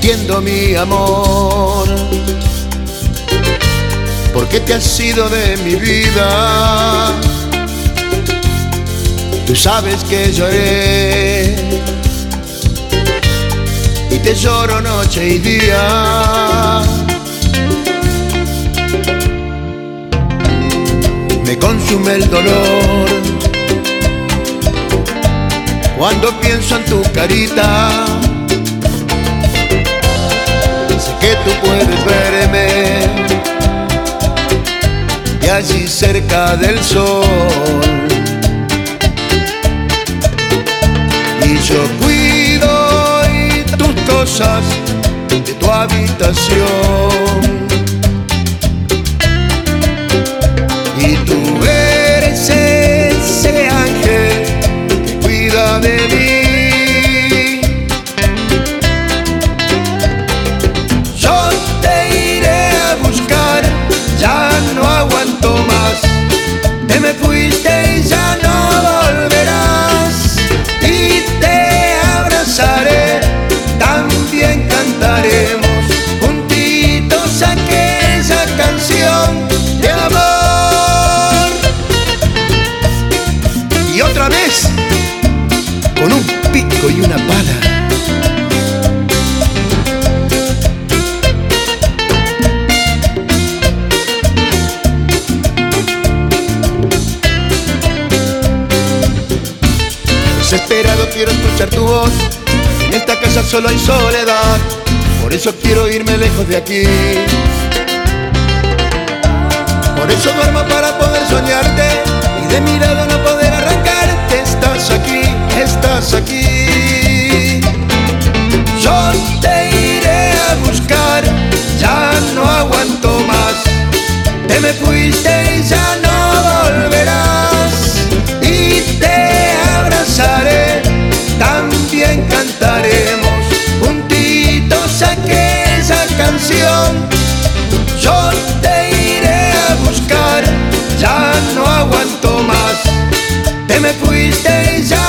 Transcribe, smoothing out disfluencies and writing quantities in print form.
mintiendo mi amor, porque te has ido de mi vida. Tú sabes que lloré y te lloro noche y día. Me consume el dolor cuando pienso en tu carita. Sé que tú puedes verme de allí cerca del sol, y yo cuido tus cosas de tu habitación. Y tú eres ese ángel que cuida de mí. Yo te iré a buscar, ya no aguanto más. Te me fuiste y ya no volverás. Y te abrazaré, también cantaremos juntitos aquella canción de amor. Y otra vez, con un pico y una pala. Desesperado quiero escuchar tu voz, en esta casa solo hay soledad, por eso quiero irme lejos de aquí. Por eso duermo para poder soñarte y de mi lado no poder arrancarte. Estás aquí, estás aquí. Yo te iré a buscar, ya no aguanto más. Te me fuiste y ya no volverás. Y te abrazaré, también cantaremos juntitos aquella canción. Yo te iré a buscar, ya no aguanto más. Te me fuiste y ya